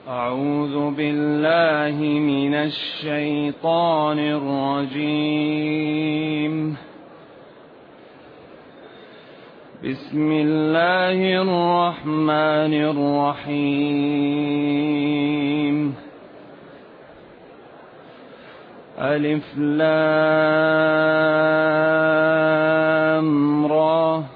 أعوذ بالله من الشيطان الرجيم. بسم الله الرحمن الرحيم. ألف لام را،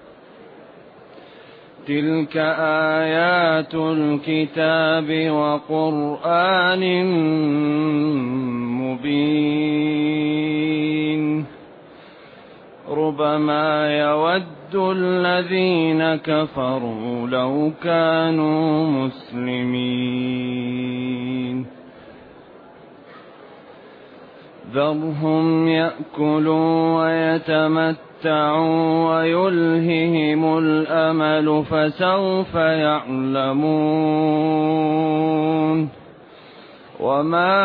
تلك آيات الكتاب وقرآن مبين. ربما يود الذين كفروا لو كانوا مسلمين. ذرهم يأكلوا ويتمتعوا ويلههم الأمل فسوف يعلمون. وما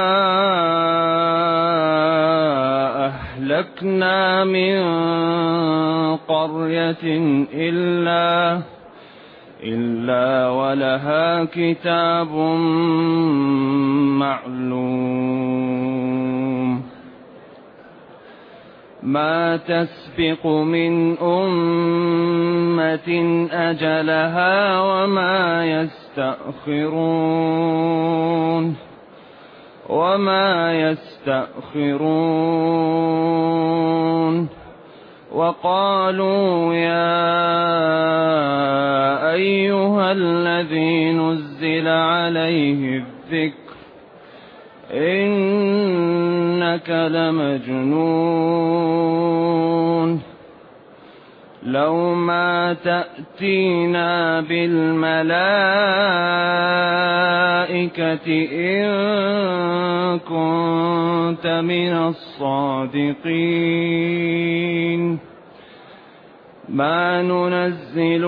أهلكنا من قرية إلا ولها كتاب معلوم. ما تسبق من أمة أجلها وما يستأخرون. وقالوا يا أيها الذي نزل عليه الذكر إنك لمجنون. لو ما تأتينا بالملائكة إن كنت من الصادقين. ما ننزل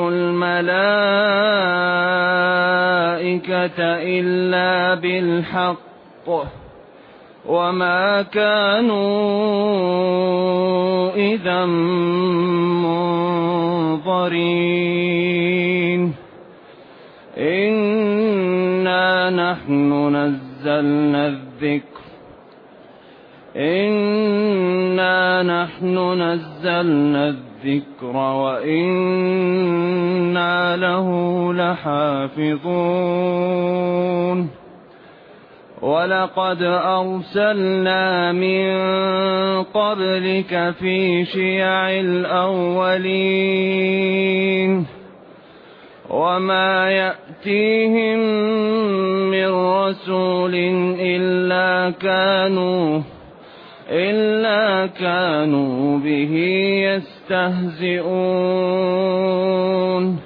الملائكة إلا بالحق وما كانوا إذا منظرين. إنا نحن نزلنا الذكر وإنا له لحافظون. ولقد أرسلنا من قبلك في شيع الأولين وما يأتيهم من رسول إلا كانوا به يستهزئون.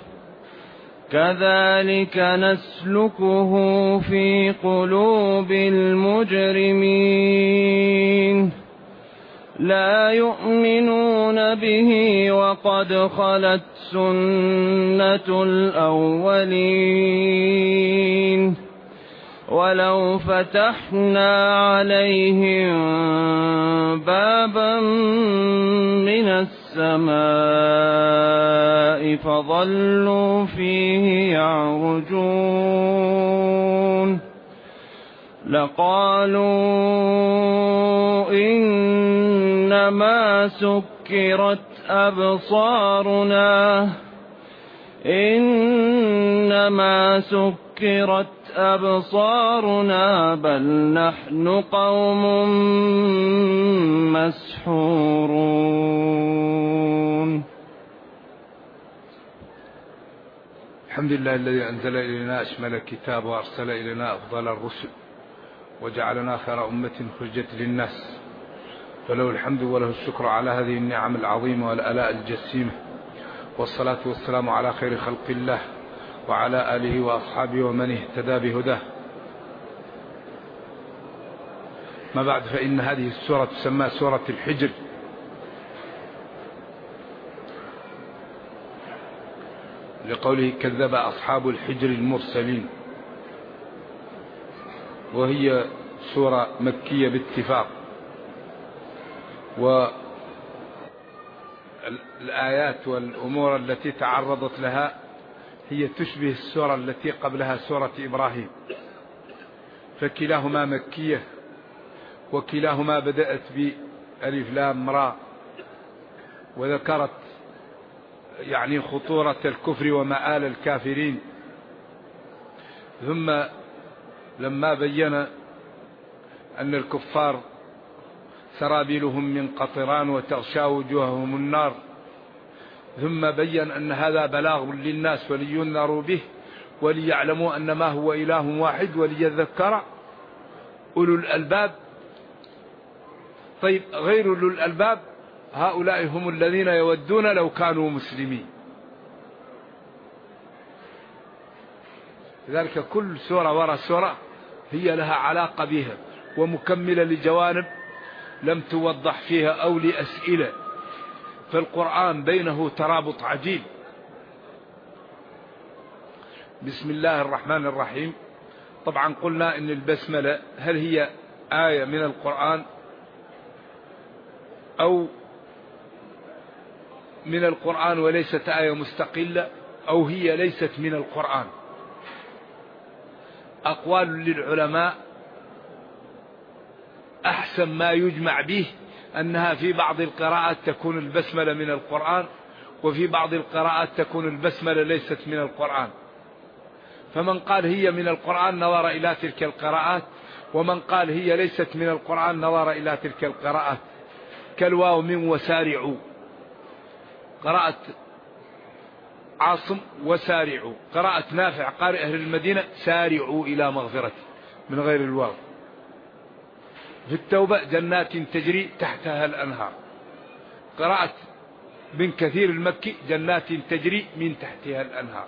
كذلك نسلكه في قلوب المجرمين. لا يؤمنون به وقد خلت سنة الأولين. ولو فتحنا عليهم بابا من السماء فظلوا فيه يعرجون لقالوا إنما سكرت أبصارنا بل نحن قوم مسحورون. الحمد لله الذي أنزل إلينا أشمل الكتاب وأرسل إلينا أفضل الرسل وجعلنا خير أمة خرجت للناس، فله الحمد وله الشكر على هذه النعم العظيمة والآلاء الجسيمة، والصلاة والسلام على خير خلق الله وعلى آله وأصحابه ومن اهتدى بهداه. ما بعد، فإن هذه السورة تسمى سورة الحجر، لقوله كذب أصحاب الحجر المرسلين، وهي سورة مكية باتفاق. والآيات والأمور التي تعرضت لها هي تشبه السورة التي قبلها سورة إبراهيم، فكلاهما مكية، وكلاهما بدأت بألف لام را، وذكرت يعني خطورة الكفر ومآل الكافرين. ثم لما بين أن الكفار سرابيلهم من قطران وتغشى وجوههم النار، ثم بين أن هذا بلاغ للناس ولينذروا به وليعلموا أن ما هو إله واحد وليذكر أولو الألباب. طيب غير أولو الألباب هؤلاء هم الذين يودون لو كانوا مسلمين. لذلك كل سورة وراء سورة هي لها علاقة بها ومكملة لجوانب لم توضح فيها أو لأسئلة، فالقرآن بينه ترابط عجيب. بسم الله الرحمن الرحيم. طبعا قلنا إن البسملة هل هي آية من القرآن أو من القرآن وليست آية مستقلة، أو هي ليست من القرآن. أقوال للعلماء أحسن ما يجمع به أنها في بعض القراءات تكون البسملة من القرآن، وفي بعض القراءات تكون البسملة ليست من القرآن. فمن قال هي من القرآن نظر إلى تلك القراءات، ومن قال هي ليست من القرآن نظر إلى تلك القراءات. كالواو من وسارعوا، قراءة عاصم وسارعوا، قراءة نافع قارئ أهل المدينة سارعوا إلى مغفرة من غير الواو. في التوبة جنات تجري تحتها الأنهار، قراءة بن كثير المكي جنات تجري من تحتها الأنهار.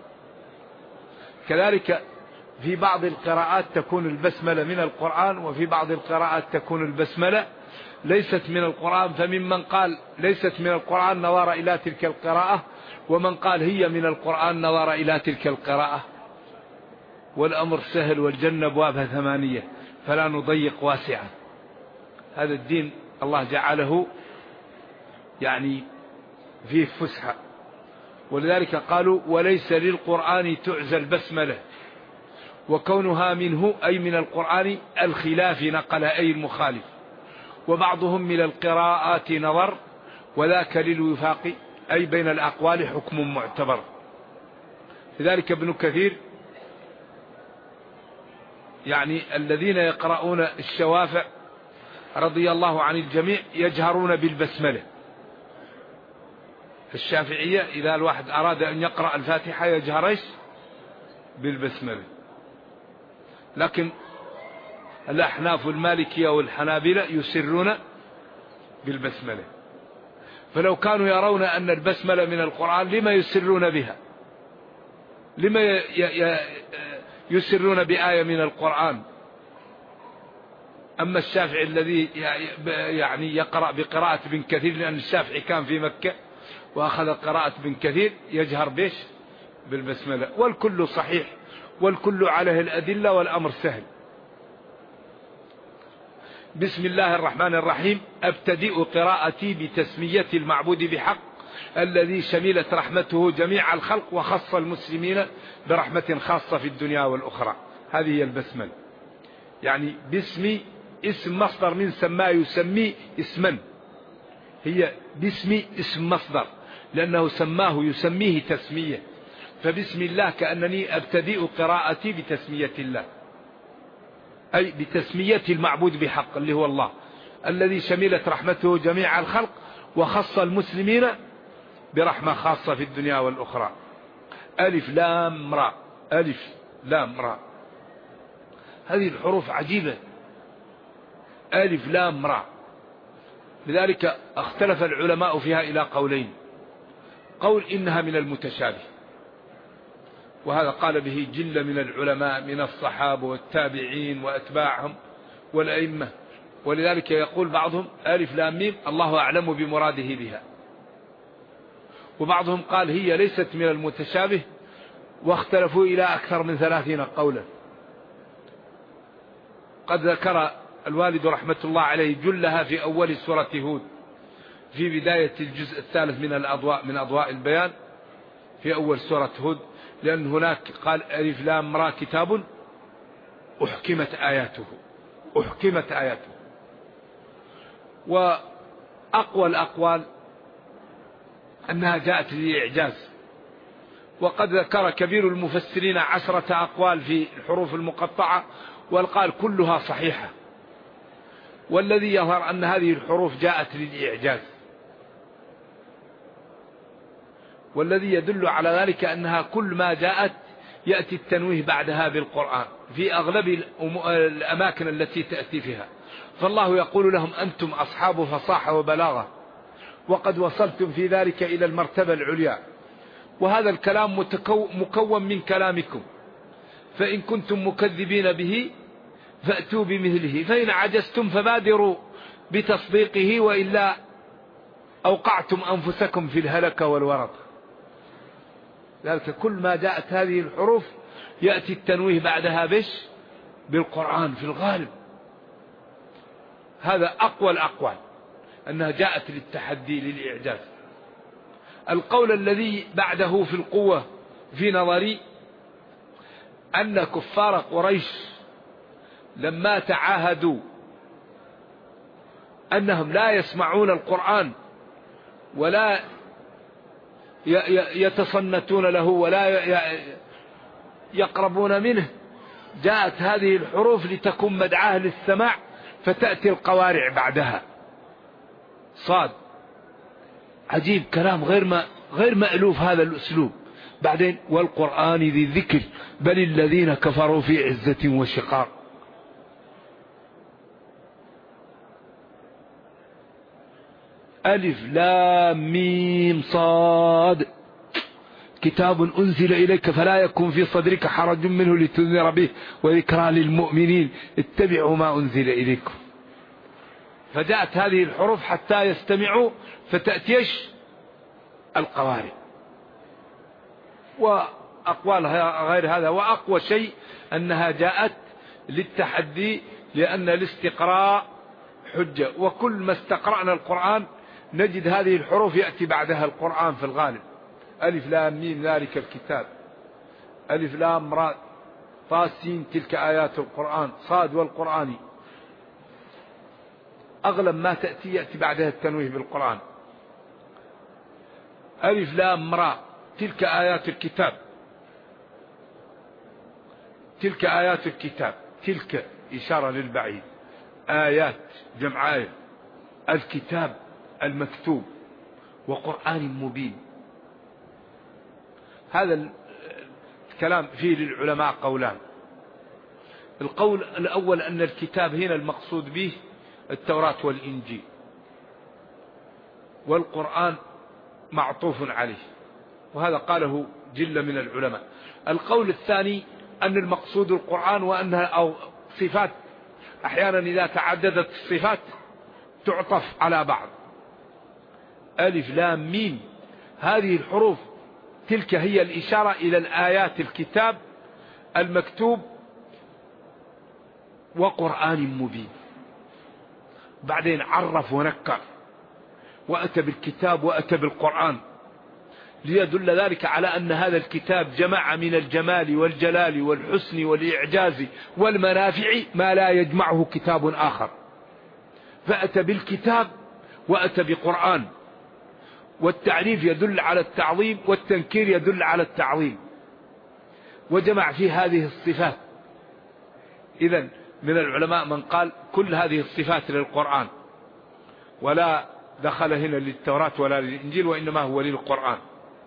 كذلك في بعض القراءات تكون البسملة من القرآن، وفي بعض القراءات تكون البسملة ليست من القرآن. فممن قال ليست من القرآن نظر إلى تلك القراءة، ومن قال هي من القرآن نظر إلى تلك القراءة. والأمر سهل والجنة أبوابها 8 فلا نضيق واسعا. هذا الدين الله جعله يعني فيه فسحة، ولذلك قالوا وليس للقرآن تعزى البسملة، وكونها منه أي من القرآن الخلاف نقل أي المخالف. وبعضهم من القراءات نظر، وذاك للوفاق أي بين الأقوال حكم معتبر. لذلك ابن كثير يعني الذين يقرؤون الشوافع رضي الله عن الجميع يجهرون بالبسملة. الشافعية إذا الواحد أراد أن يقرأ الفاتحة يجهر بالبسملة، لكن الأحناف والمالكية والحنابلة يسرون بالبسملة. فلو كانوا يرون أن البسملة من القرآن لما يسرون بها؟ لما يسرون بآية من القرآن؟ أما الشافعي الذي يعني يقرأ بقراءة بن كثير، لأن الشافعي كان في مكة وأخذ قراءة بن كثير، يجهر بيش بالبسملة. والكل صحيح والكل عليه الأدلة والأمر سهل. بسم الله الرحمن الرحيم. أبتدئ قراءتي بتسمية المعبود بحق الذي شملت رحمته جميع الخلق وخص المسلمين برحمة خاصة في الدنيا والأخرى. هذه هي البسملة. يعني باسمي اسم مصدر من سما يسمي اسما، هي باسمي اسم مصدر لأنه سماه يسميه تسمية. فبسم الله كأنني أبتدئ قراءتي بتسمية الله، أي بتسمية المعبود بحق اللي هو الله الذي شملت رحمته جميع الخلق وخص المسلمين برحمة خاصة في الدنيا والأخرى. ألف لام را، ألف لام را، هذه الحروف عجيبة، ألف لام را. لذلك اختلف العلماء فيها إلى قولين. قول إنها من المتشابه، وهذا قال به جل من العلماء من الصحابة والتابعين وأتباعهم والأئمة. ولذلك يقول بعضهم ألف لام ميم الله أعلم بمراده بها. وبعضهم قال هي ليست من المتشابه، واختلفوا إلى أكثر من 30 قولا. قد ذكر الوالد رحمة الله عليه جلها في أول سورة هود في بداية الجزء الثالث من الأضواء، من أضواء البيان، في أول سورة هود، لأن هناك قال ألف لام را كتاب أحكمت آياته. أحكمت آياته. وأقوى الأقوال أنها جاءت للإعجاز، وقد ذكر كبير المفسرين 10 أقوال في الحروف المقطعة، والقال كلها صحيحة، والذي يظهر أن هذه الحروف جاءت للإعجاز، والذي يدل على ذلك أنها كل ما جاءت يأتي التنويه بعدها بالقرآن في أغلب الأماكن التي تأتي فيها. فالله يقول لهم أنتم أصحاب فصاحة وبلاغة، وقد وصلتم في ذلك إلى المرتبة العليا، وهذا الكلام مكون من كلامكم، فإن كنتم مكذبين به فأتوا بمثله، فإن عجزتم فبادروا بتصديقه، وإلا أوقعتم أنفسكم في الهلكة والورط. ذلك كل ما جاءت هذه الحروف يأتي التنويه بعدها بالقرآن في الغالب. هذا أقوى الأقوال أنها جاءت للتحدي للإعجاز. القول الذي بعده في القوة في نظري أن كفار قريش لما تعاهدوا أنهم لا يسمعون القرآن ولا يتصنتون له ولا يقربون منه، جاءت هذه الحروف لتكون مدعاة للسماع، فتأتي القوارع بعدها. صاد. عجيب، كلام غير مألوف هذا الأسلوب. بعدين والقرآن ذي الذكر بل الذين كفروا في عزة وشقاق. ألف لام ميم صاد، كتاب أنزل إليك فلا يكن في صدرك حرج منه لتنذر به وذكرى للمؤمنين اتبعوا ما أنزل إليكم. فجاءت هذه الحروف حتى يستمعوا، فتأتيش القوارئ. وأقوالها غير هذا. وأقوى شيء أنها جاءت للتحدي، لأن الاستقراء حجة، وكل ما استقرأنا القرآن نجد هذه الحروف يأتي بعدها القرآن في الغالب. ألف لام ميم ذلك الكتاب، ألف لام را طا سين تلك آيات القرآن، صاد والقرآن. أغلب ما يأتي بعدها التنويه بالقرآن. ألف لام را تلك آيات الكتاب، تلك آيات الكتاب، تلك إشارة للبعيد، آيات جمع آية، الكتاب المكتوب، وقرآن مبين. هذا الكلام فيه للعلماء قولان. القول الأول أن الكتاب هنا المقصود به التوراة والإنجيل، والقرآن معطوف عليه، وهذا قاله جل من العلماء. القول الثاني أن المقصود القرآن، وأنها أو صفات أحيانا إذا تعددت الصفات تعطف على بعض. ألف لام ميم هذه الحروف تلك هي الإشارة إلى الآيات الكتاب المكتوب وقرآن مبين. بعدين عرف ونكر وأتى بالكتاب وأتى بالقرآن، ليدل ذلك على أن هذا الكتاب جمع من الجمال والجلال والحسن والإعجاز والمنافع ما لا يجمعه كتاب آخر. فأتى بالكتاب وأتى بقرآن، والتعريف يدل على التعظيم والتنكير يدل على التعظيم، وجمع في هذه الصفات. إذن من العلماء من قال كل هذه الصفات للقرآن، ولا دخل هنا للتوراة ولا للإنجيل، وإنما هو للقرآن.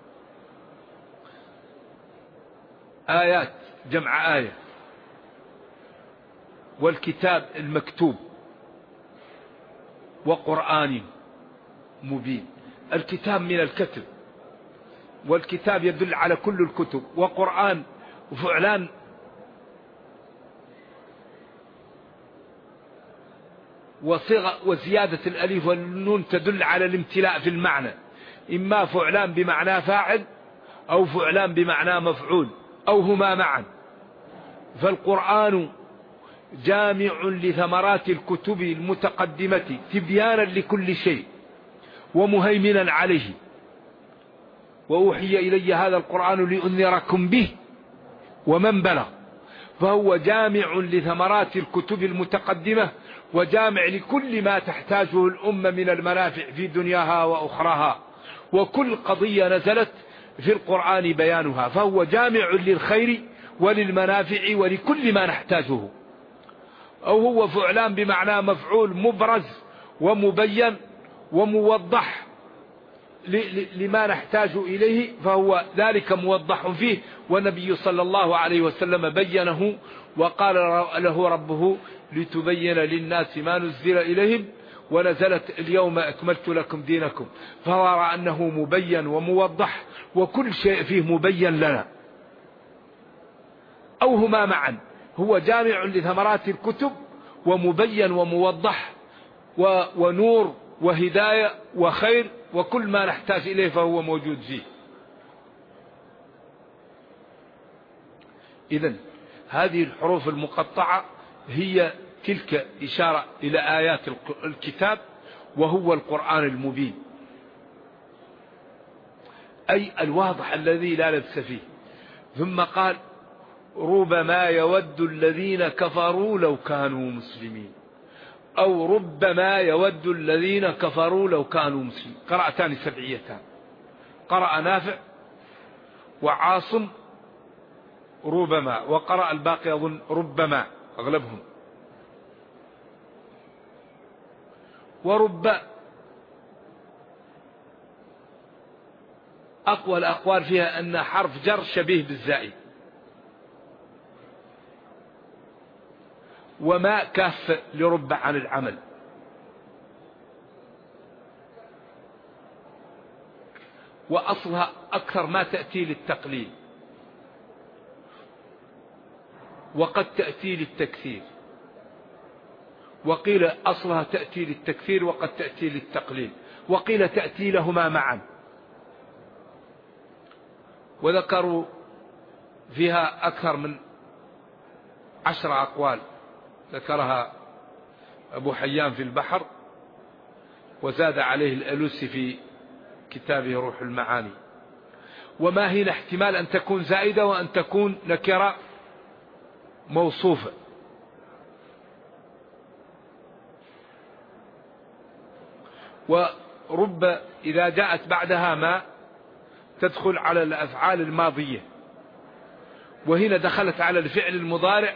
آيات جمع آية، والكتاب المكتوب، وقرآن مبين. الكتاب من الكتب، والكتاب يدل على كل الكتب، وقرآن وفعلان وصيغة وزيادة الألف والنون تدل على الامتلاء في المعنى، إما فعلان بمعنى فاعل أو فعلان بمعنى مفعول أو هما معا. فالقرآن جامع لثمرات الكتب المتقدمة تبيانا لكل شيء ومهيمنا عليه. وأوحي إلي هذا القرآن لأنذركم به ومن بلغ. فهو جامع لثمرات الكتب المتقدمة، وجامع لكل ما تحتاجه الأمة من المنافع في دنياها وأخراها، وكل قضية نزلت في القرآن بيانها، فهو جامع للخير وللمنافع ولكل ما نحتاجه. أو هو فعلان بمعنى مفعول، مبرز ومبين وموضح لما نحتاج إليه، فهو ذلك موضح فيه. والنبي صلى الله عليه وسلم بينه وقال له ربه لتبين للناس ما نزل إليهم، ونزلت اليوم أكملت لكم دينكم، فهو رأى أنه مبين وموضح، وكل شيء فيه مبين لنا، أو هما معا، هو جامع لثمرات الكتب ومبين وموضح ونور وهداية وخير، وكل ما نحتاج إليه فهو موجود فيه. إذن هذه الحروف المقطعة هي تلك إشارة إلى آيات الكتاب، وهو القرآن المبين، أي الواضح الذي لا لبس فيه. ثم قال ربما يود الذين كفروا لو كانوا مسلمين، أو ربما يود الذين كفروا لو كانوا مسلمين، قراءتان سبعيتان، قرأ نافع وعاصم ربما، وقرأ الباقي أظن ربما أغلبهم. ورب أقوى الأقوال فيها أن حرف جر شبيه بالزائد، وما كاف لرب عن العمل، وأصلها أكثر ما تأتي للتقليل، وقد تأتي للتكثير، وقيل أصلها تأتي للتكثير وقد تأتي للتقليل، وقيل تأتي لهما معا. وذكروا فيها أكثر من 10 أقوال، ذكرها أبو حيان في البحر، وزاد عليه الألوسي في كتابه روح المعاني. وما هنا احتمال أن تكون زائدة وأن تكون نكرة موصوفة. ورب إذا جاءت بعدها ما تدخل على الأفعال الماضية، وهنا دخلت على الفعل المضارع،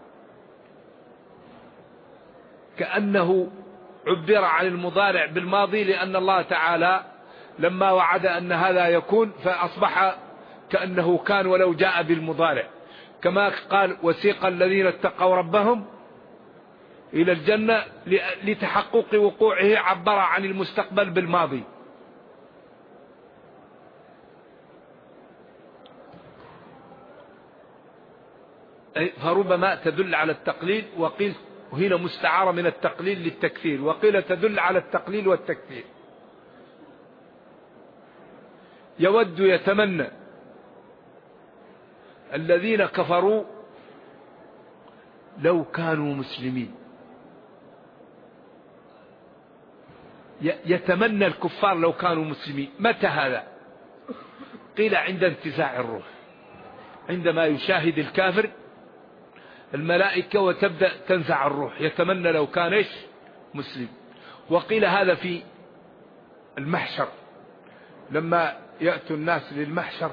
كأنه عبر عن المضارع بالماضي، لأن الله تعالى لما وعد أن هذا يكون فأصبح كأنه كان ولو جاء بالمضارع، كما قال وسيق الذين اتقوا ربهم إلى الجنة لتحقق وقوعه، عبر عن المستقبل بالماضي. فربما تدل على التقليل، وقيل وهنا مستعارة من التقليل للتكثير، وقيل تدل على التقليل والتكثير. يود يتمنى الذين كفروا لو كانوا مسلمين، يتمنى الكفار لو كانوا مسلمين. متى هذا؟ قيل عند انتزاع الروح، عندما يشاهد الكافر الملائكة وتبدأ تنزع الروح، يتمنى لو كان مسلم. وقيل هذا في المحشر، لما يأتوا الناس للمحشر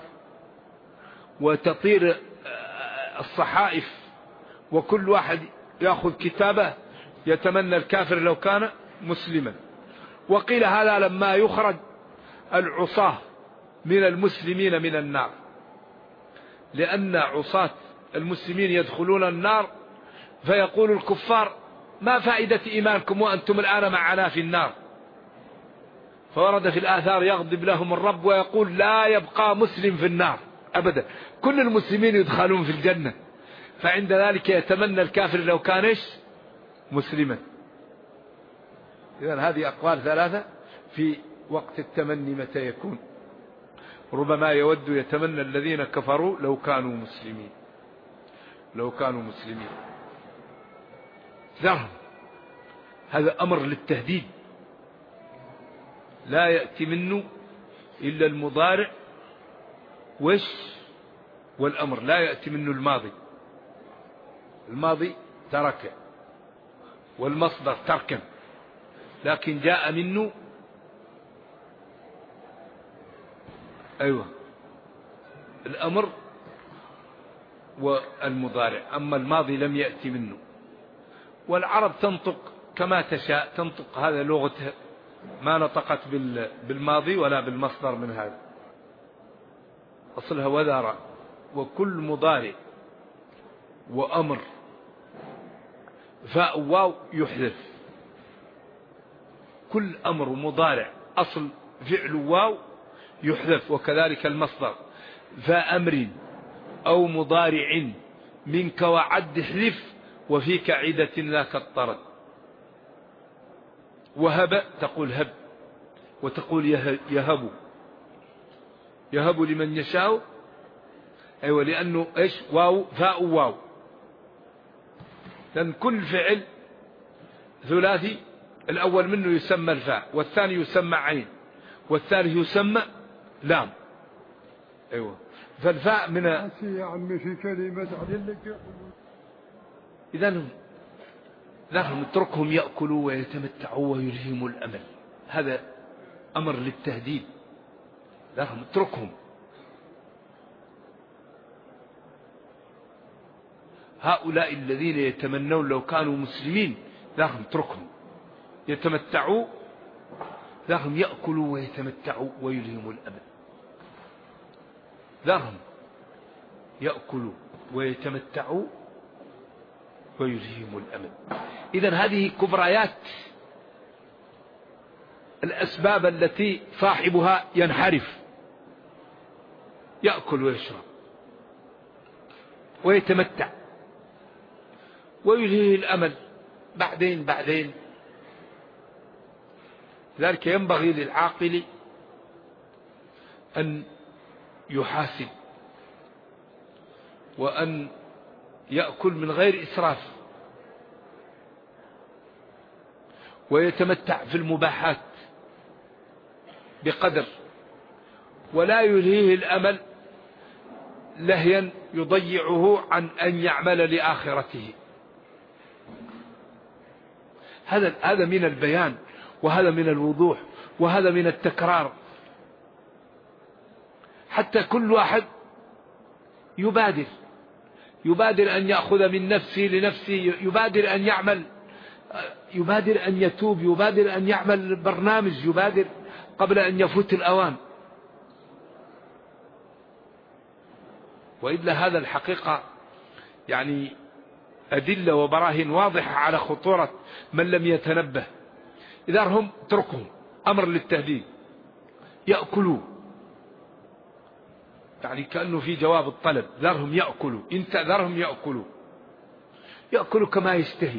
وتطير الصحائف وكل واحد يأخذ كتابه، يتمنى الكافر لو كان مسلما. وقيل هذا لما يخرج العصاة من المسلمين من النار، لأن عصاة المسلمين يدخلون النار، فيقول الكفار ما فائدة إيمانكم وأنتم الآن معنا في النار. فورد في الآثار يغضب لهم الرب ويقول لا يبقى مسلم في النار أبدا، كل المسلمين يدخلون في الجنة. فعند ذلك يتمنى الكافر لو كان مسلما. إذن هذه أقوال ثلاثة في وقت التمني متى يكون. ربما يود يتمنى الذين كفروا لو كانوا مسلمين، لو كانوا مسلمين. ذرهم، هذا أمر للتهديد، لا يأتي منه إلا المضارع والأمر، لا يأتي منه الماضي. الماضي ترك، والمصدر تركا، لكن جاء منه الأمر والمضارع، أما الماضي لم يأتي منه. والعرب تنطق كما تشاء، تنطق، هذا لغتها، ما نطقت بالماضي ولا بالمصدر من هذا، أصلها وذر. وكل مضارع وأمر فاء واو يحذف، كل أمر مضارع أصل فعل واو يحذف، وكذلك المصدر فاء أمر أو مضارع منك وعد احذف، وفيك عدة ذاك الطرد. وهب تقول هب، وتقول يهب، يهب لمن يشاء، لأنه إيش؟ واو، فاء واو. لأن كل فعل ثلاثي الأول منه يسمى الفاء، والثاني يسمى عين، والثالث يسمى لام. فالفاء من يا عمي في كلمة عليك. إذن لهم اتركهم يأكلوا ويتمتعوا ويلهموا الأمل، هذا أمر للتهديد. لهم اتركهم. هؤلاء الذين يتمنون لو كانوا مسلمين، لهم اتركهم يتمتعوا، لهم يأكلوا ويتمتعوا ويلهموا الأمل، لهم يأكلوا ويتمتعوا ويلهموا الأمل. إذن هذه كبريات الأسباب التي صاحبها ينحرف، يأكل ويشرب ويتمتع ويلهيه الأمل بعدين. ذلك ينبغي للعاقل أن يحاسب، وأن يأكل من غير إسراف، ويتمتع في المباحات بقدر، ولا يلهيه الأمل لهيا يضيعه عن أن يعمل لآخرته. هذا من البيان، وهذا من الوضوح، وهذا من التكرار، حتى كل واحد يبادر أن يأخذ من نفسه لنفسه، يبادر أن يعمل، يبادر أن يتوب، يبادر أن يعمل برنامج، يبادر قبل أن يفوت الأوان. وإلا هذا الحقيقة يعني أدلة وبراهين واضحة على خطورة من لم يتنبه. إذا هم اتركهم، أمر للتهديد، يأكلوا، يعني كأنه في جواب الطلب، ذرهم يأكلوا، انت ذرهم يأكلوا كما يشتهي،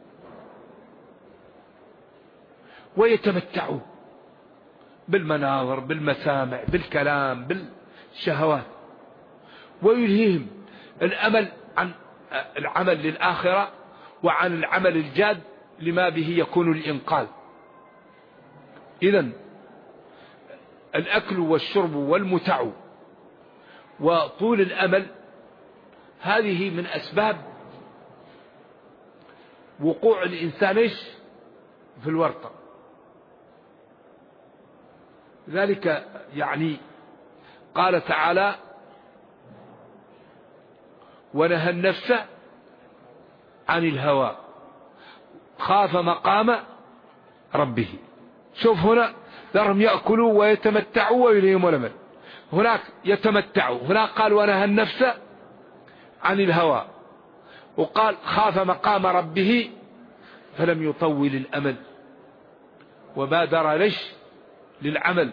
ويتمتعوا بالمناظر، بالمسامع، بالكلام، بالشهوات، ويلهيهم الأمل عن العمل للآخرة وعن العمل الجاد لما به يكون الإنقاذ. إذن الأكل والشرب والمتع وطول الأمل هذه من أسباب وقوع الإنسان في الورطة. ذلك يعني قال تعالى: ونهى النفس عن الهوى خاف مقام ربه. شوف هنا ذرهم يأكلوا ويتمتعوا ويلهموا الأمل، هناك يتمتعوا، هناك قال ونهى النفس عن الهوى، وقال خاف مقام ربه فلم يطول الأمل وبادر للعمل.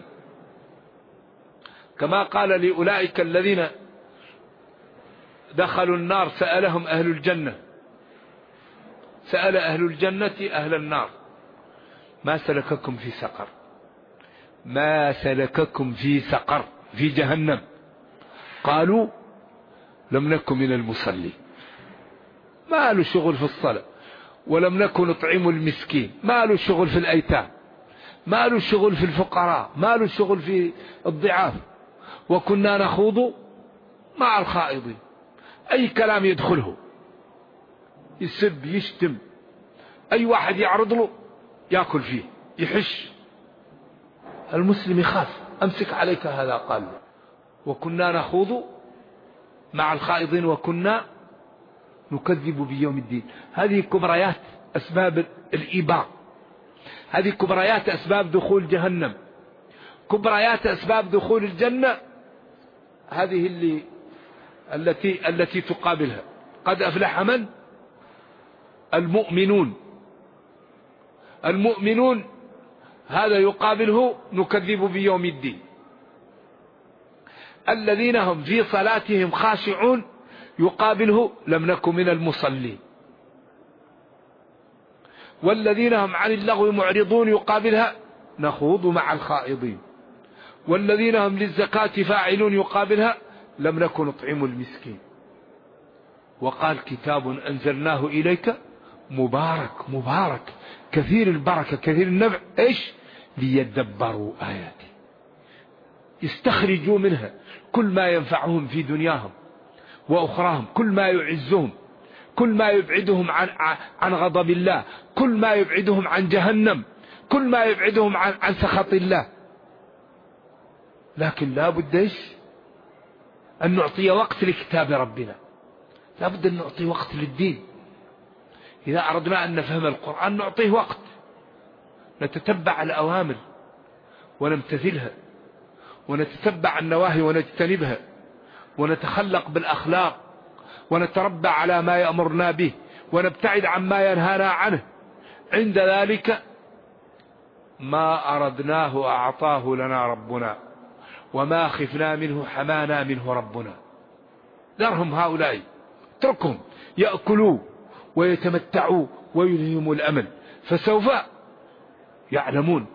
كما قال لأولئك الذين دخلوا النار سألهم أهل الجنة، سأل أهل الجنة أهل النار: ما سلككم في سقر؟ ما سلككم في سقر، في جهنم؟ قالوا: لم نكن من المصلين. ما له شغل في الصلاة، ولم نكن نطعم المسكين، ما له شغل في الأيتام، ما له شغل في الفقراء، ما له شغل في الضعاف، وكنا نخوض مع الخائضين. أي كلام يدخله يسب يشتم، أي واحد يعرض له يأكل فيه يحش. المسلم يخاف، أمسك عليك هذا قال، وكنا نخوض مع الخائضين وكنا نكذب بيوم الدين. هذه كبريات أسباب الإيباق، هذه كبريات أسباب دخول جهنم، كبريات أسباب دخول الجنة. هذه التي تقابلها. قد أفلح من؟ المؤمنون. المؤمنون هذا يقابله نكذب بيوم الدين. الذين هم في صلاتهم خاشعون يقابله لم نكن من المصلين. والذين هم عن اللغو معرضون يقابلها نخوض مع الخائضين. والذين هم للزكاة فاعلون يقابلها لم نكن نطعم المسكين. وقال كتاب أنزلناه إليك مبارك، مبارك كثير البركة كثير النفع، إيش؟ ليدبروا آياته، يستخرجوا منها كل ما ينفعهم في دنياهم وأخراهم، كل ما يعزهم، كل ما يبعدهم عن غضب الله، كل ما يبعدهم عن جهنم، كل ما يبعدهم عن سخط الله. لكن لا بد إيش؟ أن نعطي وقت لكتاب ربنا، لا بد أن نعطي وقت للدين. إذا أردنا أن نفهم القرآن نعطيه وقت، نتتبع الأوامر ونمتثلها، ونتتبع النواهي ونجتنبها، ونتخلق بالأخلاق، ونتربى على ما يأمرنا به، ونبتعد عما ينهانا عنه. عند ذلك ما أردناه أعطاه لنا ربنا، وما خفنا منه حمانا منه ربنا. ذرهم هؤلاء، اتركهم يأكلوا ويتمتعوا ويلههم الأمل، فسوف يعلمون.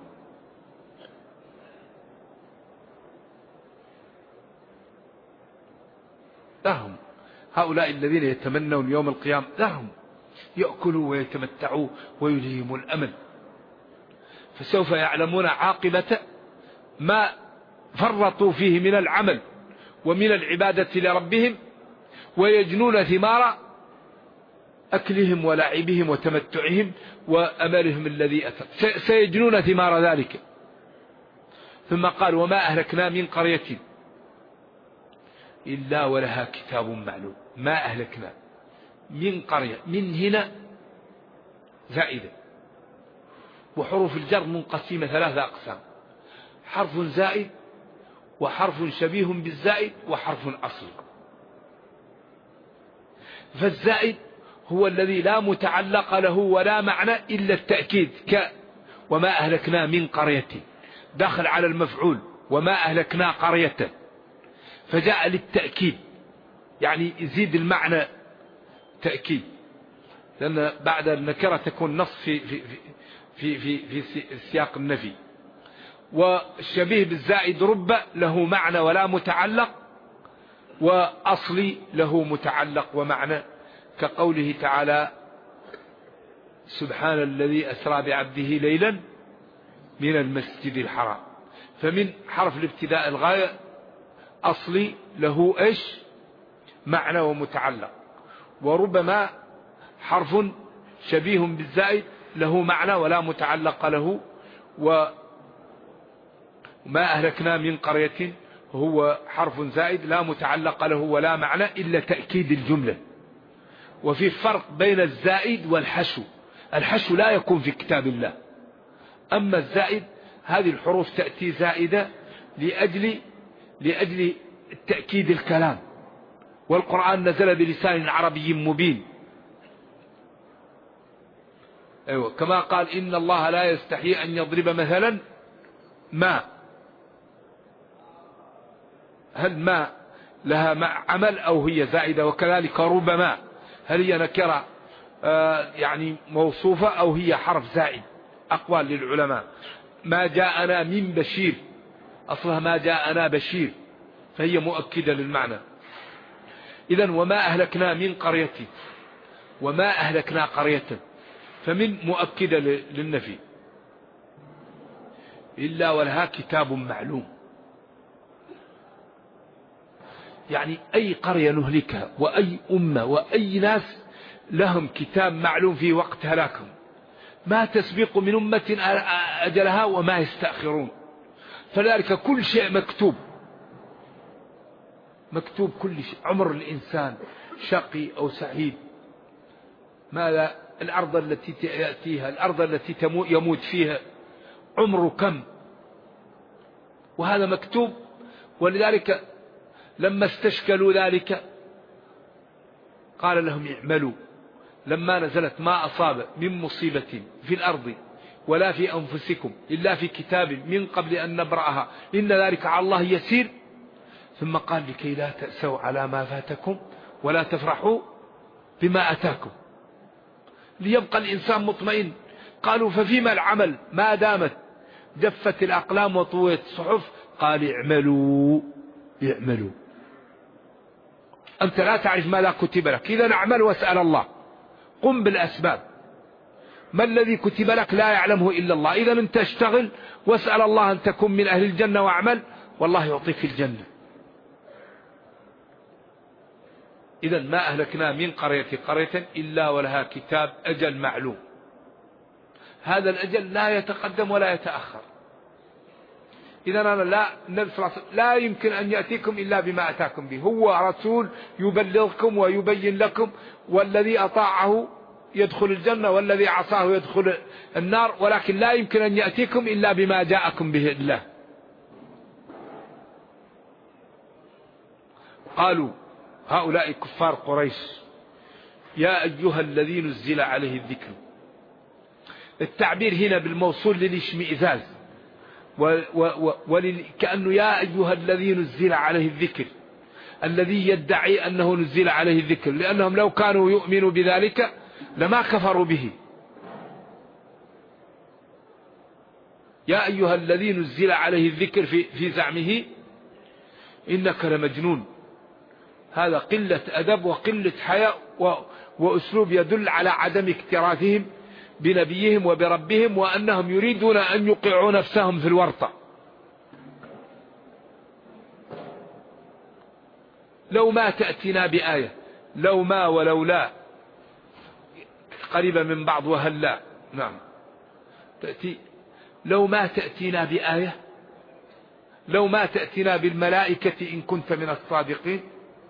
ذرهم هؤلاء الذين يتمنون يوم القيامة، ذرهم يأكلوا ويتمتعوا ويلههم الأمل، فسوف يعلمون عاقبة ما فرطوا فيه من العمل ومن العبادة لربهم، ويجنون ثمار أكلهم ولعبهم وتمتعهم وأملهم الذي أتى، سيجنون ثمار ذلك. ثم قال وما أهلكنا من قرية إلا ولها كتاب معلوم. ما أهلكنا من قرية، من هنا زائدة، وحروف الجر منقسمة 3 أقسام: حرف زائد، وحرف شبيه بالزائد، وحرف أصلي. فالزائد هو الذي لا متعلق له ولا معنى إلا التأكيد، وما أهلكنا من قرية، داخل على المفعول وما أهلكنا قرية، فجاء للتأكيد، يعني يزيد المعنى تأكيد، لأن بعد النكرة تكون نص في سياق النفي. والشبيه بالزائد رب له معنى ولا متعلق، وأصلي له متعلق ومعنى، كقوله تعالى سبحان الذي أسرى بعبده ليلا من المسجد الحرام. فمن حرف الابتداء الغاية أصلي له إيش؟ معنى ومتعلق. وربما حرف شبيه بالزائد له معنى ولا متعلق له. وما أهلكنا من قرية هو حرف زائد لا متعلق له ولا معنى إلا تأكيد الجملة. وفي فرق بين الزائد والحشو. الحشو لا يكون في كتاب الله، أما الزائد هذه الحروف تأتي زائدة لأجل تأكيد الكلام، والقرآن نزل بلسان عربي مبين. أيوة، كما قال إن الله لا يستحي أن يضرب مثلا ما، هل ما لها عمل أو هي زائدة؟ وكذلك ربما، هل هي نكرة يعني موصوفة أو هي حرف زائد؟ أقوال للعلماء. ما جاءنا من بشير، أصلها ما جاءنا بشير، فهي مؤكدة للمعنى. إذن وما أهلكنا من قرية، وما أهلكنا قرية، فمن مؤكدة للنفي. إلا ولها كتاب معلوم، يعني أي قرية نهلكها وأي أمة وأي ناس لهم كتاب معلوم في وقت هلاكهم، ما تسبق من أمة أجلها وما يستأخرون. فذلك كل شيء مكتوب، مكتوب كل شيء. عمر الإنسان شقي أو سعيد، ماذا الأرض التي يأتيها، الأرض التي يموت فيها، عمره كم، وهذا مكتوب. ولذلك لما استشكلوا ذلك قال لهم اعملوا، لما نزلت ما أصاب من مصيبة في الأرض ولا في أنفسكم إلا في كتاب من قبل أن نبرأها إن ذلك على الله يسير. ثم قال لكي لا تأسوا على ما فاتكم ولا تفرحوا بما أتاكم، ليبقى الإنسان مطمئن. قالوا ففيما العمل ما دامت جفت الأقلام وطويت الصحف؟ قال اعملوا اعملوا. أنت لا تعرف ماذا كتب لك، إذا اعمل واسأل الله، قم بالأسباب. ما الذي كتب لك لا يعلمه إلا الله، إذا أنت اشتغل واسأل الله أن تكون من أهل الجنة واعمل والله يعطيك الجنة. إذا ما أهلكنا من قرية إلا ولها كتاب أجل معلوم. هذا الأجل لا يتقدم ولا يتأخر. إذا أنا النبي صلى الله عليه وسلم لا يمكن أن يأتيكم إلا بما أتاكم به، هو رسول يبلغكم ويبين لكم، والذي أطاعه يدخل الجنة والذي عصاه يدخل النار، ولكن لا يمكن أن يأتيكم إلا بما جاءكم به الله. قالوا هؤلاء كفار قريش يا أيها الذي نزل عليه الذكر. التعبير هنا بالموصول للاشمئزاز، كأنه يا أيها الذي نزل عليه الذكر، الذي يدعي أنه نزل عليه الذكر، لأنهم لو كانوا يؤمنوا بذلك لما كفروا به. يا أيها الذي نزل عليه الذكر في زعمه إنك لمجنون. هذا قلة أدب وقلة حياء وأسلوب يدل على عدم اكتراثهم بنبيهم وبربهم، وأنهم يريدون أن يوقعوا نفسهم في الورطة. لو ما تأتينا بآية، لو ما ولولا قريبة من بعض وهلا. نعم تأتي لو ما تأتينا بآية، لو ما تأتينا بالملائكة إن كنت من الصادقين.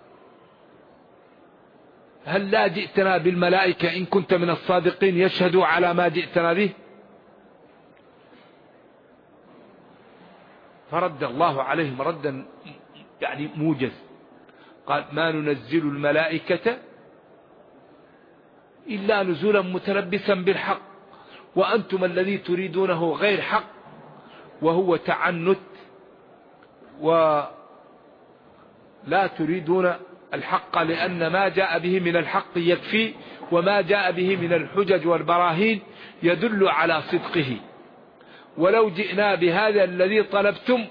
هل لا جئتنا بالملائكة إن كنت من الصادقين يشهدوا على ما جئتنا به؟ فرد الله عليهم ردا يعني موجز، قال ما ننزل الملائكة إلا نزولا متلبسا بالحق، وأنتم الذي تريدونه غير حق وهو تعنت، ولا تريدون الحق لأن ما جاء به من الحق يكفي، وما جاء به من الحجج والبراهين يدل على صدقه. ولو جئنا بهذا الذي طلبتم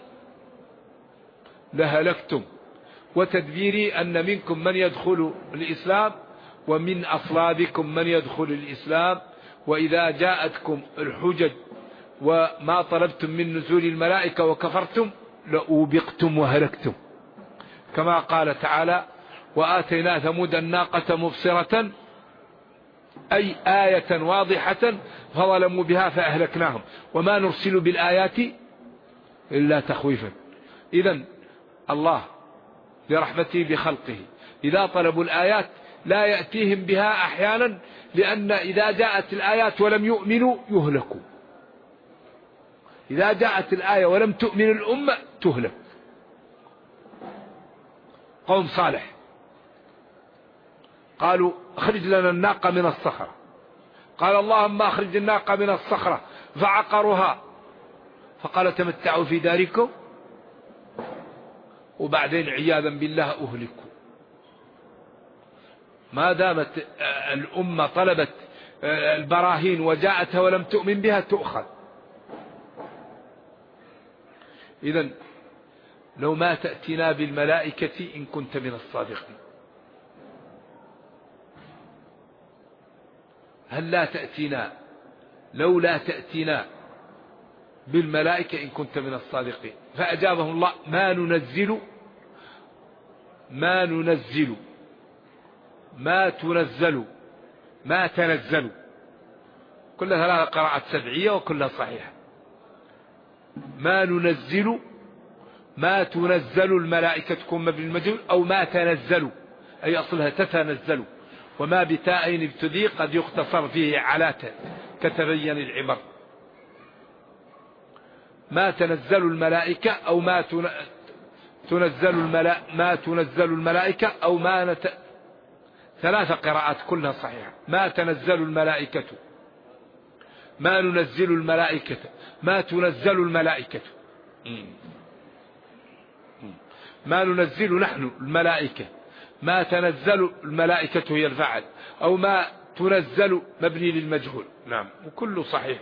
لهلكتم. وتدبيري أن منكم من يدخل الإسلام ومن أصلابكم من يدخل الإسلام، وإذا جاءتكم الحجج وما طلبتم من نزول الملائكة وكفرتم لأوبقتم وهلكتم، كما قال تعالى وآتينا ثمود الناقة مبصرة أي آية واضحة فظلموا بها فأهلكناهم وما نرسل بالآيات إلا تخويفا. إذن الله لرحمته بخلقه إذا طلبوا الآيات لا يأتيهم بها أحيانا، لأن إذا جاءت الآيات ولم يؤمنوا يهلكوا. إذا جاءت الآية ولم تؤمن الأمة تهلك. قوم صالح قالوا اخرج لنا الناقة من الصخرة، قال اللهم اخرج الناقة من الصخرة فعقروها فقال تمتعوا في داركم، وبعدين عياذا بالله أهلكوا. ما دامت الأمة طلبت البراهين وجاءتها ولم تؤمن بها تؤخذ. إذن لو ما تأتينا بالملائكة إن كنت من الصادقين. هل لا تأتينا لو لا تأتينا بالملائكة إن كنت من الصادقين؟ فأجابهم الله ما ننزل ما تنزل ما تنزلوا، كلها لها قراءة سبعية وكلها صحيحة. ما ننزل، ما تنزل الملائكة تكون مبني المجهول، أو ما تنزلوا أي أصلها تتنزل، وما بتاء ابتدي قد يختصر فيه على كتبين العبر. ما تنزل الملائكة أو ما تنزل الملائكة أو ما ثلاث قراءات كلها صحيحة. ما تنزل الملائكة، ما ننزل الملائكة، ما تنزل الملائكة. ما ننزل نحن الملائكة، ما تنزل الملائكة هي الفاعل، أو ما تنزل مبني للمجهول. نعم، وكله صحيح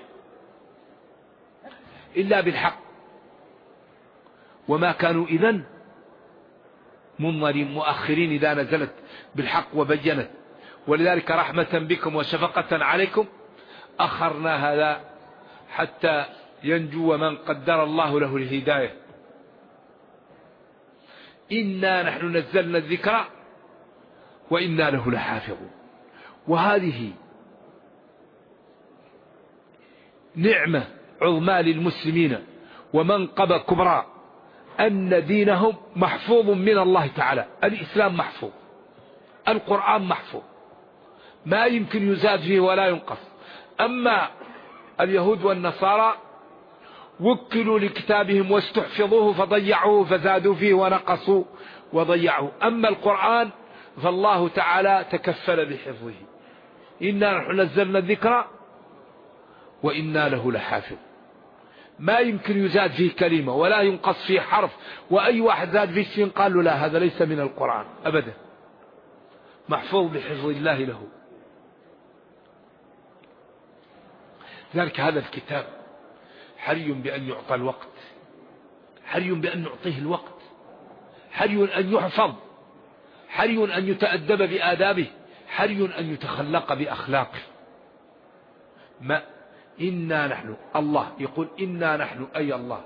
إلا بالحق. وما كانوا إذن منظرين مؤخرين إذا نزلت بالحق وبينت، ولذلك رحمة بكم وشفقة عليكم أخرنا هذا حتى ينجو من قدر الله له الهداية. إنا نحن نزلنا الذكر وإنا له لحافظون. وهذه نعمة عظمى للمسلمين ومنقبة كبرى، أن دينهم محفوظ من الله تعالى. الإسلام محفوظ، القرآن محفوظ، ما يمكن يزاد فيه ولا ينقص. أما اليهود والنصارى وكلوا لكتابهم واستحفظوه فضيعوه فزادوا فيه ونقصوا وضيعوه. أما القرآن فالله تعالى تكفل بحفظه. إنا نحن نزلنا الذكر وإنا له لحافظ. ما يمكن يزاد فيه كلمة ولا ينقص فيه حرف، وأي واحد زاد فيه شيء قال له لا هذا ليس من القرآن أبدا، محفوظ بحفظ الله له. ذلك هذا الكتاب حري بأن يعطى الوقت، حري بأن نعطيه الوقت، حري أن يحفظ، حري أن يتأدب بآدابه، حري أن يتخلق بأخلاقه. ما إنا نحن، الله يقول إنا نحن أي الله،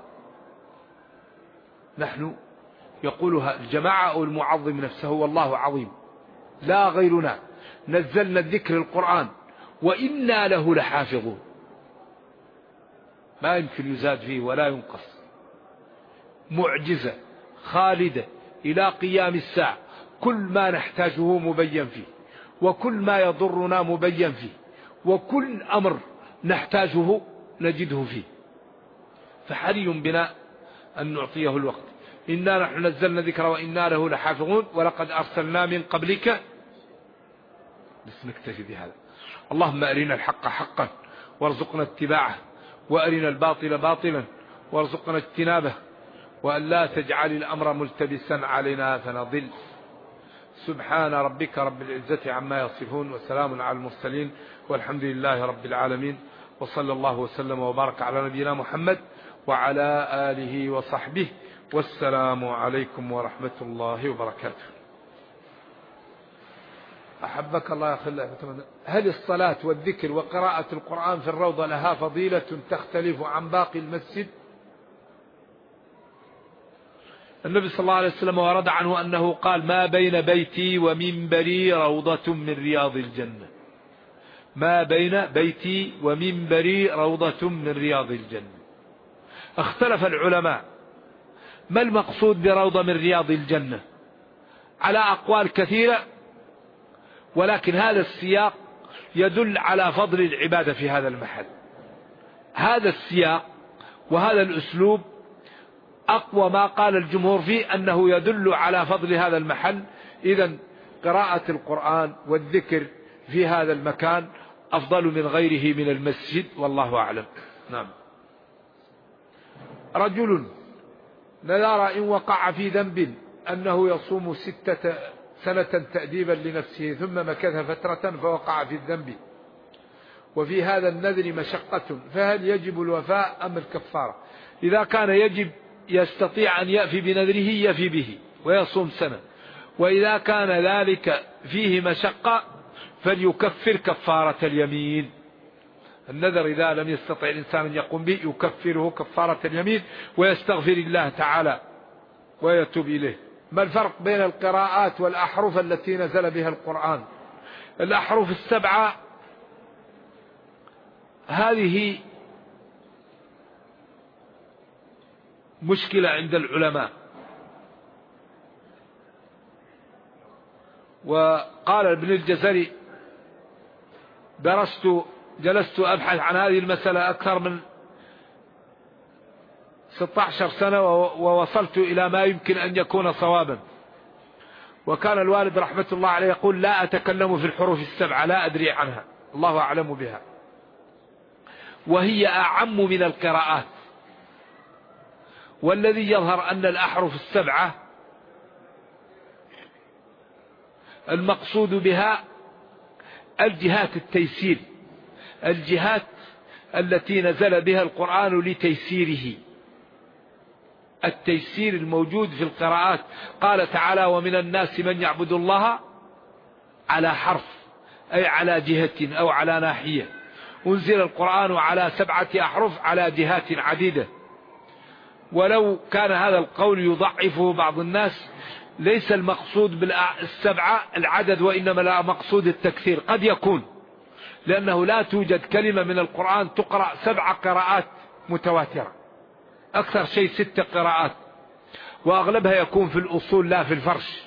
نحن يقولها الجماعة أو المعظم نفسه والله عظيم لا غيرنا، نزلنا الذكر القرآن وإنا له لحافظون. ما يمكن يزاد فيه ولا ينقص، معجزة خالدة إلى قيام الساعة. كل ما نحتاجه مبين فيه، وكل ما يضرنا مبين فيه، وكل أمر نحتاجه نجده فيه. فحري بنا أن نعطيه الوقت. إنا نحن نزلنا ذكر وإنا له لحافظون ولقد أرسلنا من قبلك. بس نكتفي بهذا. اللهم أرنا الحق حقا وارزقنا اتباعه، وأرنا الباطل باطلا وارزقنا اجتنابه، وأن لا تجعل الأمر ملتبسا علينا فنضل. سبحان ربك رب العزة عما يصفون، وسلام على المرسلين، والحمد لله رب العالمين، وصلى الله وسلم وبارك على نبينا محمد وعلى آله وصحبه، والسلام عليكم ورحمة الله وبركاته. أحبك الله يا أخي. هل الصلاة والذكر وقراءة القرآن في الروضة لها فضيلة تختلف عن باقي المسجد؟ النبي صلى الله عليه وسلم ورد عنه أنه قال ما بين بيتي ومنبري روضة من رياض الجنة. ما بين بيتي ومنبري روضة من رياض الجنة. اختلف العلماء ما المقصود بروضة من رياض الجنة على أقوال كثيرة، ولكن هذا السياق يدل على فضل العبادة في هذا المحل. هذا السياق وهذا الأسلوب أقوى ما قال الجمهور فيه أنه يدل على فضل هذا المحل. إذن قراءة القرآن والذكر في هذا المكان أفضل من غيره من المسجد، والله أعلم. نعم. رجل نذر إن وقع في ذنب أنه يصوم 6 سنة تأديبا لنفسه، ثم مكث فترة فوقع في الذنب، وفي هذا النذر مشقة، فهل يجب الوفاء أم الكفارة؟ إذا كان يجب يستطيع أن يأفي بنذره يأفي به ويصوم سنة، وإذا كان ذلك فيه مشقة فليكفر كفارة اليمين. النذر إذا لم يستطع الإنسان أن يقوم به يكفره كفارة اليمين ويستغفر الله تعالى ويتوب إليه. ما الفرق بين القراءات والأحرف التي نزل بها القرآن؟ الأحرف 7 هذه مشكلة عند العلماء. وقال ابن الجزري: جلست أبحث عن هذه المسألة أكثر من 16 سنة ووصلت إلى ما يمكن أن يكون صوابا. وكان الوالد رحمة الله عليه يقول: لا أتكلم في الحروف السبعة، لا أدري عنها، الله أعلم بها، وهي أعم من القراءات. والذي يظهر أن الأحرف السبعة المقصود بها الجهات التيسير، الجهات التي نزل بها القرآن لتيسيره، التيسير الموجود في القراءات. قال تعالى: ومن الناس من يعبد الله على حرف، أي على جهة أو على ناحية. أنزل القرآن على 7 أحرف على جهات عديدة. ولو كان هذا القول يضعفه بعض الناس، ليس المقصود بالسبعة العدد، وإنما المقصود التكثير. قد يكون، لأنه لا توجد كلمة من القرآن تقرأ 7 قراءات متواترة، أكثر شيء 6 قراءات، وأغلبها يكون في الأصول لا في الفرش.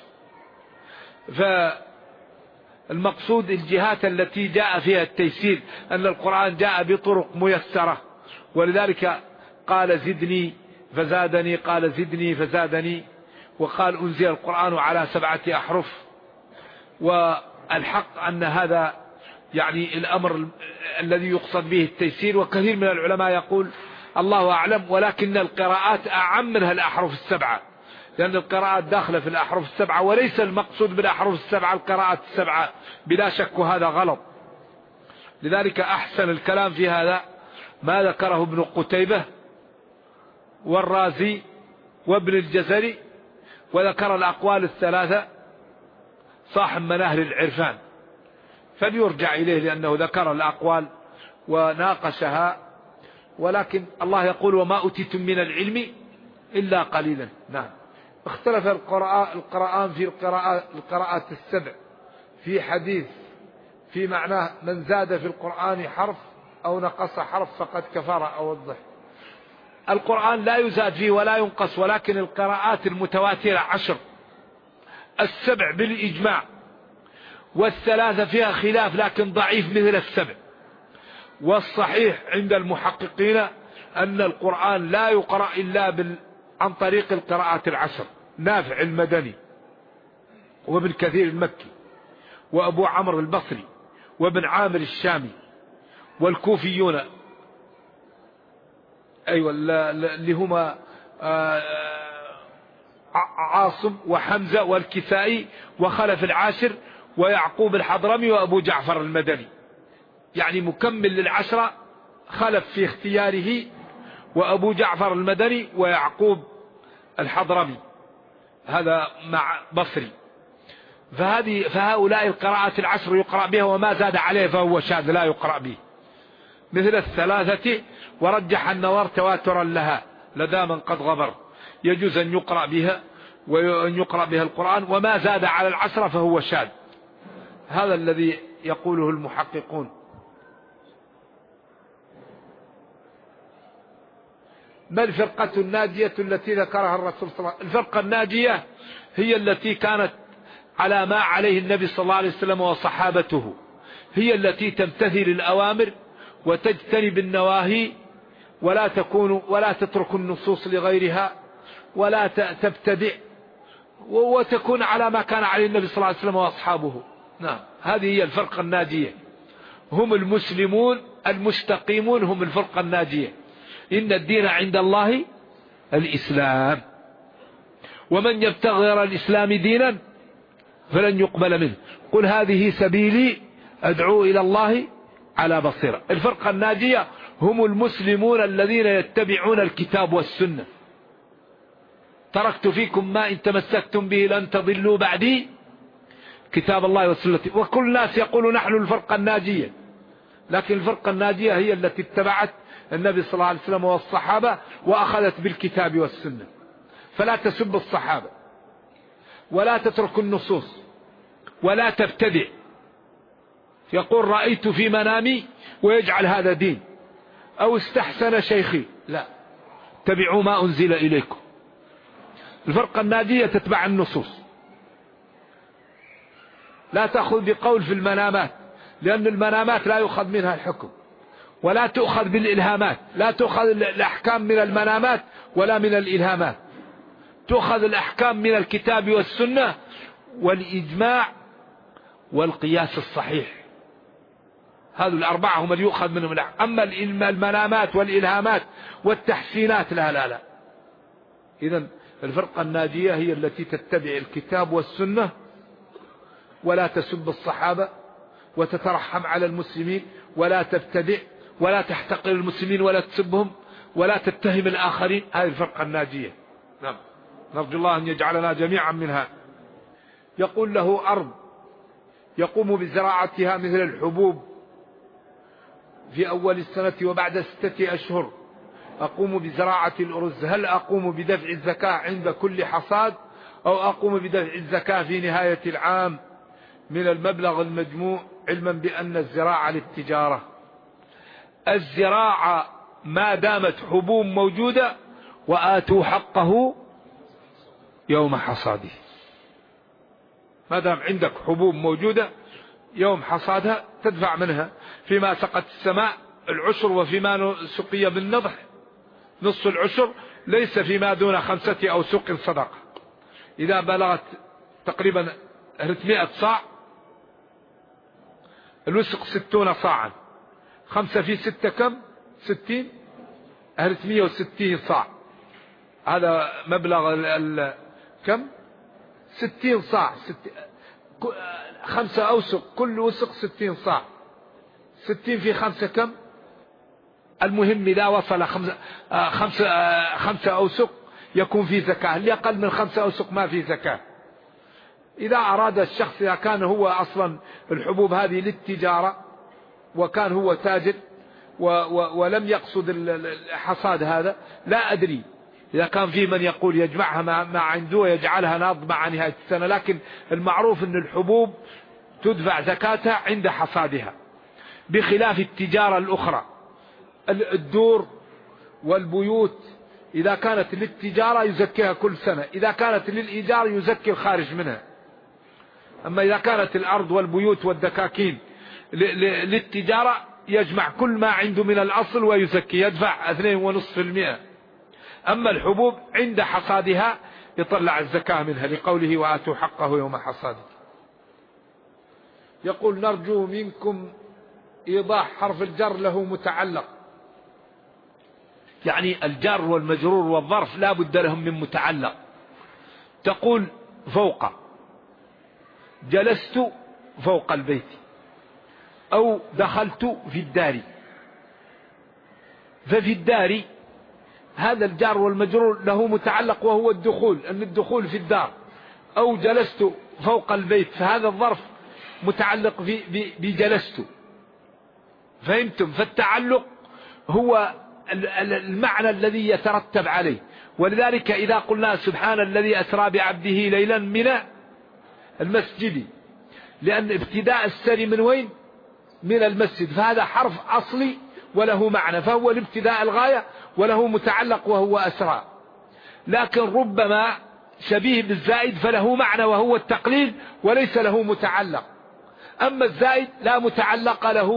فالمقصود الجهات التي جاء فيها التيسير، أن القرآن جاء بطرق ميسرة، ولذلك قال: زدني فزادني، قال: زدني فزادني، وقال: أنزل القرآن على 7 أحرف. والحق أن هذا يعني الأمر الذي يقصد به التيسير. وكثير من العلماء يقول: الله أعلم، ولكن القراءات أعم منها الأحرف السبعة، لأن القراءات داخلة في الأحرف السبعة، وليس المقصود بالأحرف السبعة القراءات السبعة بلا شك، وهذا غلط. لذلك أحسن الكلام في هذا ما ذكره ابن قتيبة والرازي وابن الجزري، وذكر الأقوال الثلاثة صاحب مناهل العرفان، فليرجع إليه، لأنه ذكر الأقوال وناقشها. ولكن الله يقول: وما أوتيتم من العلم إلا قليلا. نعم. اختلف القرآن في القراءات السبع في حديث في معناه: من زاد في القرآن حرف أو نقص حرف فقد كفر أو وضح. القرآن لا يزاد فيه ولا ينقص، ولكن القراءات المتواترة 10، السبع بالإجماع، والثلاثة فيها خلاف لكن ضعيف مثل السبع. والصحيح عند المحققين أن القرآن لا يقرأ إلا عن طريق القراءات 10: نافع المدني، وابن كثير المكي، وأبو عمرو البصري، وابن عامر الشامي، والكوفيون، أيوة اللي هما عاصم وحمزة والكسائي وخلف العاشر ويعقوب الحضرمي وأبو جعفر المدني، يعني مكمل لل10، خلف في اختياره، وأبو جعفر المدني ويعقوب الحضرمي، هذا مع بصري. فهؤلاء القراءات 10 يقرأ بها، وما زاد عليه فهو شاذ لا يقرأ به، مثل الثلاثة. ورجح النوار تواترا لها لدى من قد غبر، يجوز أن يقرأ بها وأن يقرأ بها القرآن، وما زاد على 10 فهو شاذ. هذا الذي يقوله المحققون. ما الفرقة الناجية التي ذكرها الرسول صلى الله عليه وسلم؟ الفرقة الناجية هي التي كانت على ما عليه النبي صلى الله عليه وسلم وصحابته، هي التي تمتثل الأوامر وتجتنب النواهي، ولا تترك النصوص لغيرها، ولا تبتدع، وتكون على ما كان عليه النبي صلى الله عليه وسلم وأصحابه. نعم، هذه هي الفرقة الناجية، هم المسلمون المستقيمون، هم الفرقة الناجية. إن الدين عند الله الإسلام، ومن يبتغي غير الإسلام دينا فلن يقبل منه، قل هذه سبيلي أدعو إلى الله على بصيرة. الفرقة الناجية هم المسلمون الذين يتبعون الكتاب والسنة. تركت فيكم ما إن تمسكتم به لن تضلوا بعدي، كتاب الله والسنة. وكل الناس يقول نحن الفرقة الناجية، لكن الفرقة الناجية هي التي اتبعت النبي صلى الله عليه وسلم والصحابة وأخذت بالكتاب والسنة. فلا تسب الصحابة، ولا تترك النصوص، ولا تبتدع. يقول رأيت في منامي، ويجعل هذا دين، أو استحسن شيخي، لا، اتبعوا ما أنزل إليكم. الفرقة الناجية تتبع النصوص، لا تأخذ بقول في المنامات، لأن المنامات لا يؤخذ منها الحكم، ولا تؤخذ بالإلهامات، لا تؤخذ الأحكام من المنامات ولا من الإلهامات، تؤخذ الأحكام من الكتاب والسنة والإجماع والقياس الصحيح. هذه الأربعة هم اللي يؤخذ منهم. أما المنامات والإلهامات والتحسينات لا لا لا. إذن الفرقة الناجية هي التي تتبع الكتاب والسنة، ولا تسب الصحابة، وتترحم على المسلمين، ولا تبتدع، ولا تحتقر المسلمين ولا تسبهم، ولا تتهم الآخرين. هذه الفرقة الناجية. نعم، نرجو الله أن يجعلنا جميعا منها. يقول له أرض يقوم بزراعتها مثل الحبوب في أول السنة وبعد 6 أشهر أقوم بزراعة الأرز، هل أقوم بدفع الزكاة عند كل حصاد أو أقوم بدفع الزكاة في نهاية العام من المبلغ المجموع، علما بأن الزراعة للتجارة؟ الزراعة ما دامت حبوب موجودة، وآتوا حقه يوم حصاده. ما دام عندك حبوب موجودة يوم حصادها تدفع منها، فيما سقت السماء العشر، وفيما سقي بالنضح نصف العشر، ليس فيما دون 5 أوسق صدقة. إذا بلغت تقريبا 300 صاع، الوسق 60 صاعا، 5 في 6 كم؟ 60، 360 صاع. هذا مبلغ كم؟ 60 صاع. 5 أوسق، كل وسق 60 صاع. 60 في 5 كم؟ المهم إذا وصل 5 أوسق يكون في زكاة. اللي أقل من 5 أوسق ما في زكاة. إذا أراد الشخص، إذا كان هو أصلا الحبوب هذه للتجارة وكان هو تاجر ولم يقصد الحصاد هذا، لا أدري إذا كان في من يقول يجمعها ما عنده ويجعلها ناض مع نهاية السنة، لكن المعروف أن الحبوب تدفع زكاتها عند حصادها، بخلاف التجارة الأخرى. الدور والبيوت إذا كانت للتجارة يزكيها كل سنة، إذا كانت للإيجار يزكي الخارج منها. أما إذا كانت الأرض والبيوت والدكاكين للتجارة يجمع كل ما عنده من الأصل ويزكي، يدفع 2.5%. أما الحبوب عند حصادها يطلع الزكاة منها، لقوله وآتوا حقه يوم حصاده. يقول نرجو منكم إيضاح حرف الجر له متعلق، يعني الجر والمجرور والظرف لا بد لهم من متعلق. تقول فوق، جلست فوق البيت، أو دخلت في الدار. ففي الدار هذا الجار والمجرور له متعلق وهو الدخول، أن الدخول في الدار. أو جلست فوق البيت، فهذا الظرف متعلق بجلست. فهمتم؟ فالتعلق هو المعنى الذي يترتب عليه. ولذلك إذا قلنا سبحان الذي أسرى بعبده ليلا من المسجد، لأن ابتداء السري من وين؟ من المسجد، فهذا حرف أصلي وله معنى، فهو الابتداء الغاية وله متعلق وهو أسرى. لكن ربما شبيه بالزائد فله معنى وهو التقليل وليس له متعلق. أما الزائد لا متعلق له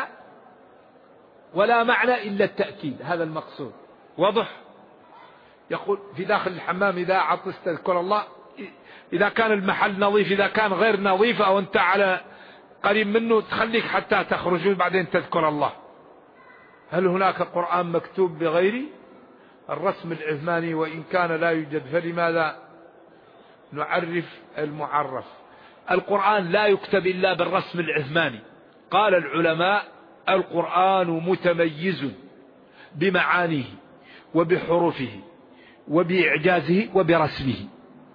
ولا معنى إلا التأكيد، هذا المقصود. واضح؟ يقول في داخل الحمام إذا عطست تذكر الله، إذا كان المحل نظيف، إذا كان غير نظيف أو أنت على قريب منه تخليك حتى تخرج بعدين تذكر الله. هل هناك قرآن مكتوب بغير الرسم العثماني؟ وإن كان لا يوجد فلماذا نعرف المعرف؟ القرآن لا يكتب إلا بالرسم العثماني. قال العلماء القرآن متميز بمعانيه وبحروفه وبإعجازه وبرسمه.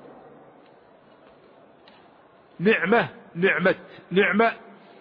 نعمة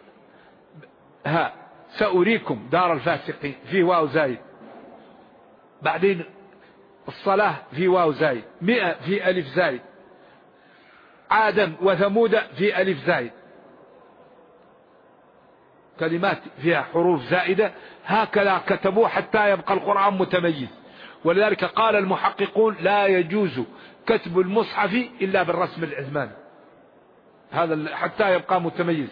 سأريكم دار الفاسقين في واو زايد، بعدين الصلاة في واو زايد، 100 في ألف زايد، عادا وثمود في ألف زايد. كلمات فيها حروف زائدة، هكذا كتبوه حتى يبقى القرآن متميز. ولذلك قال المحققون لا يجوز كتب المصحف إلا بالرسم العثماني، هذا حتى يبقى متميز.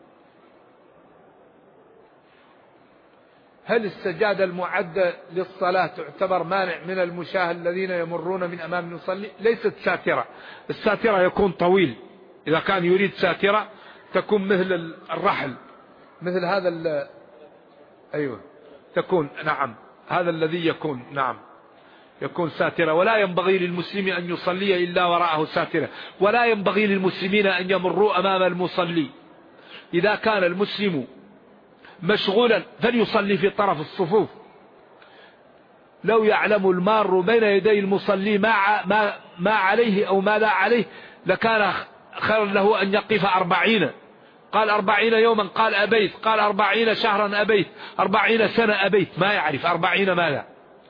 هل السجادة المعدة للصلاة تعتبر مانع من المشاة الذين يمرون من أمام المصلي؟ ليست ساترة، الساترة يكون طويل، إذا كان يريد ساترة تكون مثل الرحل، مثل هذا أيوة تكون، نعم هذا الذي يكون، نعم يكون ساترة. ولا ينبغي للمسلم أن يصلي إلا وراءه ساترة، ولا ينبغي للمسلمين أن يمروا أمام المصلي. إذا كان المسلم مشغولا فليصلي في طرف الصفوف. لو يعلم المار بين يدي المصلي ما عليه أو ما لا عليه لكان خير له أن يقف 40، قال 40 يوما، قال أبيت، قال 40 شهرا أبيت، 40 سنة أبيت، ما يعرف 40 ماذا.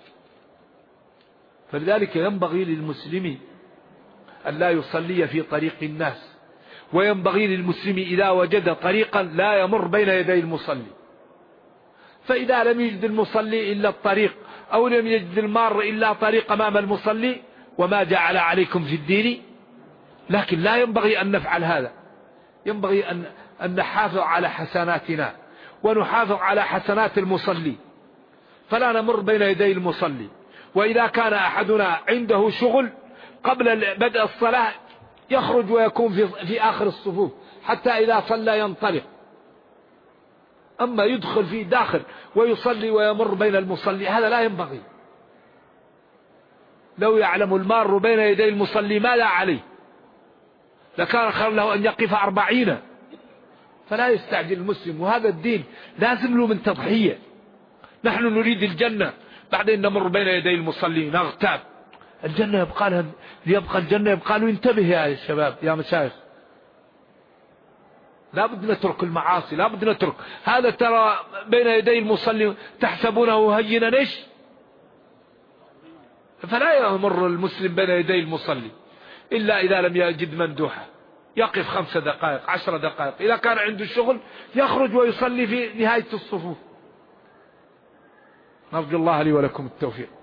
فلذلك ينبغي للمسلم أن لا يصلي في طريق الناس، وينبغي للمسلم إذا وجد طريقا لا يمر بين يدي المصلي. فإذا لم يجد المصلي إلا الطريق، أو لم يجد المار إلا طريق أمام المصلي، وما جعل عليكم في الدين، لكن لا ينبغي أن نفعل هذا. ينبغي أن نحافظ على حسناتنا ونحافظ على حسنات المصلي، فلا نمر بين يدي المصلي. وإذا كان أحدنا عنده شغل قبل بدء الصلاة يخرج ويكون في آخر الصفوف حتى إذا صلى ينطلق. أما يدخل في داخل ويصلي ويمر بين المصلي، هذا لا ينبغي. لو يعلم المار بين يدي المصلي ما لا عليه لكان خير له أن يقف 40. فلا يستعجل المسلم، وهذا الدين لازم له من تضحية. نحن نريد الجنة، بعدين نمر بين يدي المصلي نغتاب. الجنة ليبقى الجنة يبقى له. انتبه يا شباب يا مشايخ، لا بد نترك المعاصي، لا بد نترك هذا. ترى بين يدي المصلي تحسبونه هينا ايش؟ فلا يمر المسلم بين يدي المصلي إلا إذا لم يجد مندوحة، يقف 5 دقائق 10 دقائق. إذا كان عنده شغل يخرج ويصلي في نهاية الصفوف. نرجو الله لي ولكم التوفيق.